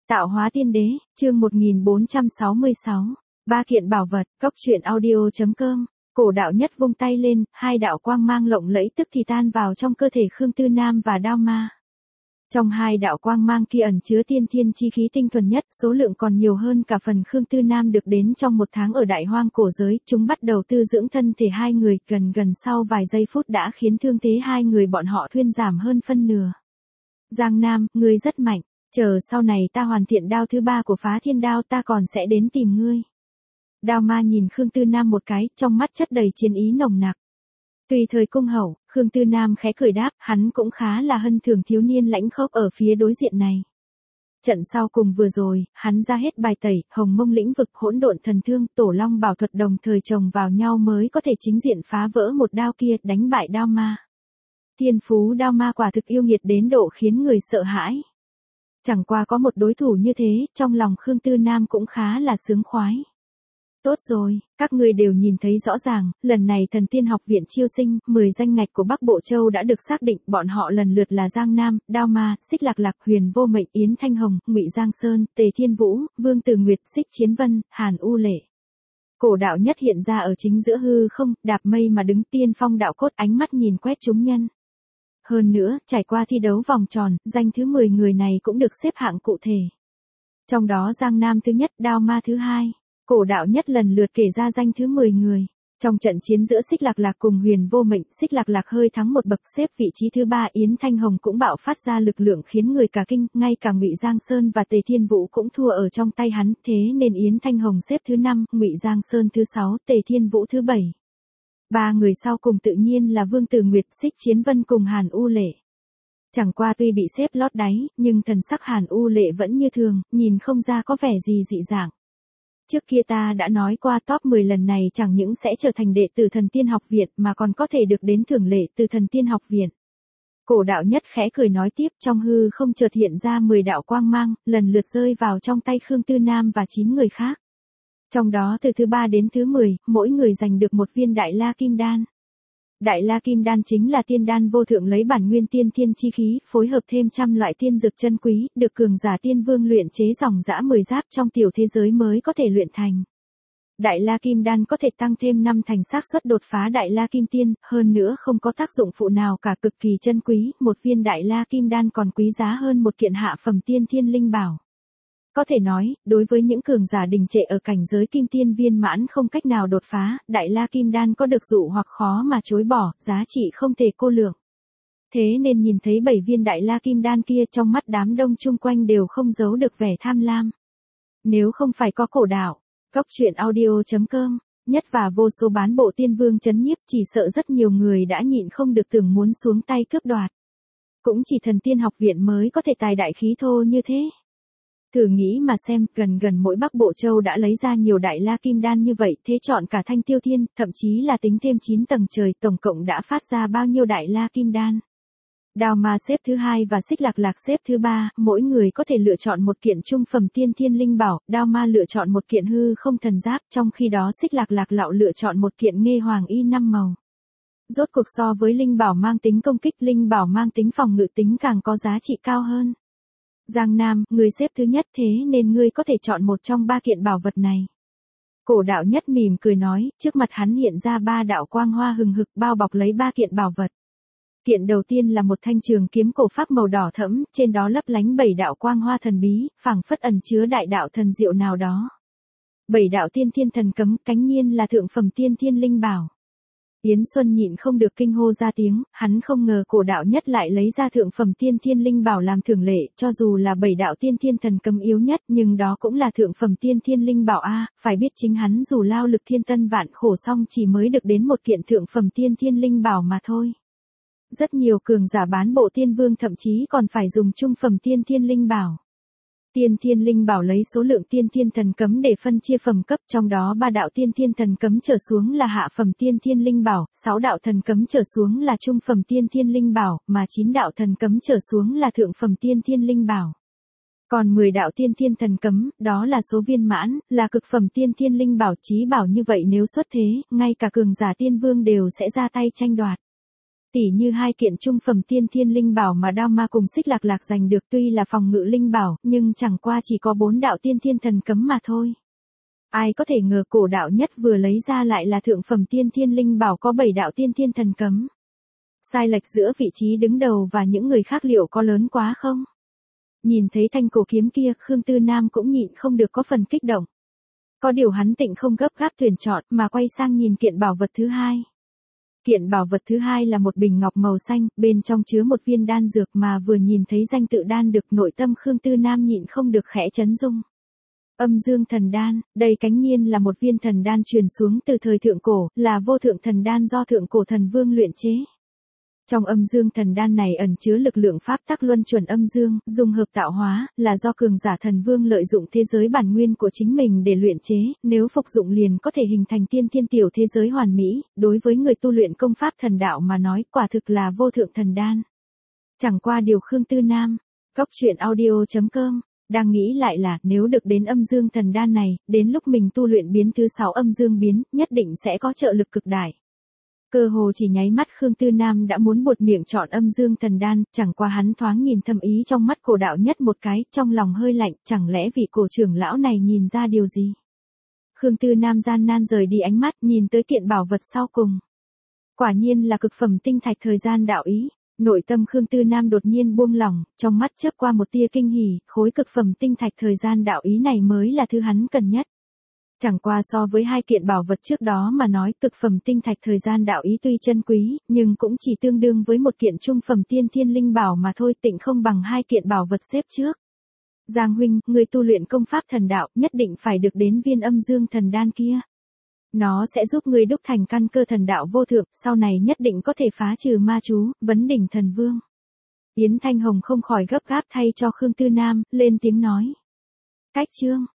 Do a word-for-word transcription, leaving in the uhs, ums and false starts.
Tạo hóa tiên đế, chương một nghìn bốn trăm sáu mươi sáu. Ba kiện bảo vật, cốc truyện audio chấm com. Cổ đạo nhất vung tay lên, hai đạo quang mang lộng lẫy tức thì tan vào trong cơ thể Khương Tư Nam và Đao Ma. Trong hai đạo quang mang kia ẩn chứa tiên thiên chi khí tinh thuần nhất, số lượng còn nhiều hơn cả phần Khương Tư Nam được đến trong một tháng ở đại hoang cổ giới. Chúng bắt đầu tư dưỡng thân thể hai người, gần gần sau vài giây phút đã khiến thương thế hai người bọn họ thuyên giảm hơn phân nửa. Giang Nam, ngươi rất mạnh. Chờ sau này ta hoàn thiện đao thứ ba của Phá Thiên Đao ta còn sẽ đến tìm ngươi. Đao Ma nhìn Khương Tư Nam một cái, trong mắt chất đầy chiến ý nồng nặc. Tùy thời cung hậu, Khương Tư Nam khẽ cười đáp, hắn cũng khá là hân thường thiếu niên lãnh khốc ở phía đối diện này. Trận sau cùng vừa rồi, hắn ra hết bài tẩy, hồng mông lĩnh vực, hỗn độn thần thương, tổ long bảo thuật đồng thời chồng vào nhau mới có thể chính diện phá vỡ một đao kia, đánh bại Đao Ma. Thiên phú Đao Ma quả thực yêu nghiệt đến độ khiến người sợ hãi. Chẳng qua có một đối thủ như thế, trong lòng Khương Tư Nam cũng khá là sướng khoái. Tốt rồi, các ngươi đều nhìn thấy rõ ràng, lần này Thần Tiên học viện chiêu sinh, mười danh ngạch của Bắc Bộ Châu đã được xác định, bọn họ lần lượt là Giang Nam, Đao Ma, Xích Lạc Lạc, Huyền Vô Mệnh, Yến Thanh Hồng, Ngụy Giang Sơn, Tề Thiên Vũ, Vương Từ Nguyệt, Xích Chiến Vân, Hàn U Lệ. Cổ đạo nhất hiện ra ở chính giữa hư không, đạp mây mà đứng, tiên phong đạo cốt, ánh mắt nhìn quét chúng nhân. Hơn nữa, trải qua thi đấu vòng tròn, danh thứ mười người này cũng được xếp hạng cụ thể. Trong đó Giang Nam thứ nhất, Đao Ma thứ hai. Cổ đạo nhất lần lượt kể ra danh thứ mười người. Trong trận chiến giữa Xích Lạc Lạc cùng Huyền Vô Mệnh, Xích Lạc Lạc hơi thắng một bậc, xếp vị trí thứ ba. Yến Thanh Hồng cũng bạo phát ra lực lượng khiến người cả kinh, ngay cả Ngụy Giang Sơn và Tề Thiên Vũ cũng thua ở trong tay hắn, thế nên Yến Thanh Hồng xếp thứ năm, Ngụy Giang Sơn thứ sáu, Tề Thiên Vũ thứ bảy. Ba người sau cùng tự nhiên là Vương Từ Nguyệt, Xích Chiến Vân cùng Hàn U Lệ. Chẳng qua tuy bị xếp lót đáy, nhưng thần sắc Hàn U Lệ vẫn như thường, nhìn không ra có vẻ gì dị dạng. Trước kia ta đã nói qua top mười lần này chẳng những sẽ trở thành đệ tử Thần Tiên học viện mà còn có thể được đến thưởng lệ từ Thần Tiên học viện. Cổ đạo nhất khẽ cười nói tiếp, trong hư không chợt hiện ra mười đạo quang mang, lần lượt rơi vào trong tay Khương Tư Nam và chín người khác. Trong đó từ thứ ba đến thứ mười, mỗi người giành được một viên Đại La Kim Đan. Đại La Kim Đan chính là tiên đan vô thượng lấy bản nguyên tiên thiên chi khí, phối hợp thêm trăm loại tiên dược chân quý, được cường giả tiên vương luyện chế dòng dã mười giáp trong tiểu thế giới mới có thể luyện thành. Đại La Kim Đan có thể tăng thêm năm thành xác suất đột phá Đại La Kim Tiên, hơn nữa không có tác dụng phụ nào cả, cực kỳ chân quý, một viên Đại La Kim Đan còn quý giá hơn một kiện hạ phẩm tiên thiên linh bảo. Có thể nói, đối với những cường giả đình trệ ở cảnh giới kim tiên viên mãn không cách nào đột phá, Đại La Kim Đan có được dụ hoặc khó mà chối bỏ, giá trị không thể cô lượng. Thế nên nhìn thấy bảy viên Đại La Kim Đan kia, trong mắt đám đông chung quanh đều không giấu được vẻ tham lam. Nếu không phải có cổ đạo, cốc truyện audio chấm com, nhất và vô số bán bộ tiên vương chấn nhiếp, chỉ sợ rất nhiều người đã nhịn không được tưởng muốn xuống tay cướp đoạt. Cũng chỉ Thần Tiên học viện mới có thể tài đại khí thô như thế. Thử nghĩ mà xem, gần gần mỗi Bắc Bộ Châu đã lấy ra nhiều Đại La Kim Đan như vậy, thế chọn cả Thanh Tiêu Thiên, thậm chí là tính thêm chín tầng trời, tổng cộng đã phát ra bao nhiêu Đại La Kim Đan. Đao Ma xếp thứ hai và Xích Lạc Lạc xếp thứ ba, mỗi người có thể lựa chọn một kiện trung phẩm tiên thiên linh bảo, Đao Ma lựa chọn một kiện hư không thần giáp, trong khi đó Xích Lạc Lạc lạo lựa chọn một kiện Nghê Hoàng y năm màu. Rốt cuộc so với linh bảo mang tính công kích, linh bảo mang tính phòng ngự tính càng có giá trị cao hơn. Giang Nam, ngươi xếp thứ nhất, thế nên ngươi có thể chọn một trong ba kiện bảo vật này. Cổ đạo nhất mỉm cười nói, trước mặt hắn hiện ra ba đạo quang hoa hừng hực bao bọc lấy ba kiện bảo vật. Kiện đầu tiên là một thanh trường kiếm cổ pháp màu đỏ thẫm, trên đó lấp lánh bảy đạo quang hoa thần bí, phảng phất ẩn chứa đại đạo thần diệu nào đó. Bảy đạo tiên thiên thần cấm, cánh nhiên là thượng phẩm tiên thiên linh bảo. Yến Xuân nhịn không được kinh hô ra tiếng, hắn không ngờ cổ đạo nhất lại lấy ra thượng phẩm tiên thiên linh bảo làm thưởng lệ, cho dù là bảy đạo tiên thiên thần cấm yếu nhất, nhưng đó cũng là thượng phẩm tiên thiên linh bảo a, phải biết chính hắn dù lao lực thiên tân vạn khổ xong chỉ mới được đến một kiện thượng phẩm tiên thiên linh bảo mà thôi. Rất nhiều cường giả bán bộ tiên vương thậm chí còn phải dùng trung phẩm tiên thiên linh bảo. Tiên thiên linh bảo lấy số lượng tiên thiên thần cấm để phân chia phẩm cấp, trong đó ba đạo tiên thiên thần cấm trở xuống là hạ phẩm tiên thiên linh bảo, sáu đạo thần cấm trở xuống là trung phẩm tiên thiên linh bảo, mà chín đạo thần cấm trở xuống là thượng phẩm tiên thiên linh bảo. Còn mười đạo tiên thiên thần cấm, đó là số viên mãn, là cực phẩm tiên thiên linh bảo, chí bảo như vậy nếu xuất thế, ngay cả cường giả tiên vương đều sẽ ra tay tranh đoạt. Tỉ như hai kiện trung phẩm tiên thiên linh bảo mà Đao Ma cùng Xích Lạc Lạc giành được tuy là phòng ngự linh bảo, nhưng chẳng qua chỉ có bốn đạo tiên thiên thần cấm mà thôi. Ai có thể ngờ cổ đạo nhất vừa lấy ra lại là thượng phẩm tiên thiên linh bảo có bảy đạo tiên thiên thần cấm. Sai lệch giữa vị trí đứng đầu và những người khác liệu có lớn quá không? Nhìn thấy thanh cổ kiếm kia, Khương Tư Nam cũng nhịn không được có phần kích động. Có điều hắn tịnh không gấp gáp tuyển chọn mà quay sang nhìn kiện bảo vật thứ hai. Kiện bảo vật thứ hai là một bình ngọc màu xanh, bên trong chứa một viên đan dược mà vừa nhìn thấy danh tự đan được nội tâm Khương Tư Nam nhịn không được khẽ chấn rung. Âm dương thần đan, đây cánh nhiên là một viên thần đan truyền xuống từ thời thượng cổ, là vô thượng thần đan do thượng cổ thần vương luyện chế. Trong âm dương thần đan này ẩn chứa lực lượng pháp tắc luân chuẩn âm dương, dung hợp tạo hóa, là do cường giả thần vương lợi dụng thế giới bản nguyên của chính mình để luyện chế, nếu phục dụng liền có thể hình thành tiên thiên tiểu thế giới hoàn mỹ, đối với người tu luyện công pháp thần đạo mà nói quả thực là vô thượng thần đan. Chẳng qua điều Khương Tư Nam, Cốc Truyện Audio chấm com, đang nghĩ lại là nếu được đến âm dương thần đan này, đến lúc mình tu luyện biến thứ sáu âm dương biến, nhất định sẽ có trợ lực cực đại. Cơ hồ chỉ nháy mắt Khương Tư Nam đã muốn buột miệng chọn âm dương thần đan, chẳng qua hắn thoáng nhìn thâm ý trong mắt cổ đạo nhất một cái, trong lòng hơi lạnh, chẳng lẽ vị cổ trưởng lão này nhìn ra điều gì. Khương Tư Nam gian nan rời đi ánh mắt, nhìn tới kiện bảo vật sau cùng. Quả nhiên là cực phẩm tinh thạch thời gian đạo ý, nội tâm Khương Tư Nam đột nhiên buông lỏng, trong mắt chớp qua một tia kinh hỉ, khối cực phẩm tinh thạch thời gian đạo ý này mới là thứ hắn cần nhất. Chẳng qua so với hai kiện bảo vật trước đó mà nói, cực phẩm tinh thạch thời gian đạo ý tuy chân quý, nhưng cũng chỉ tương đương với một kiện trung phẩm tiên thiên linh bảo mà thôi, tịnh không bằng hai kiện bảo vật xếp trước. Giang huynh, người tu luyện công pháp thần đạo, nhất định phải được đến viên âm dương thần đan kia. Nó sẽ giúp người đúc thành căn cơ thần đạo vô thượng, sau này nhất định có thể phá trừ ma chú, vấn đỉnh thần vương. Yến Thanh Hồng không khỏi gấp gáp thay cho Khương Tư Nam, lên tiếng nói. Cách chương.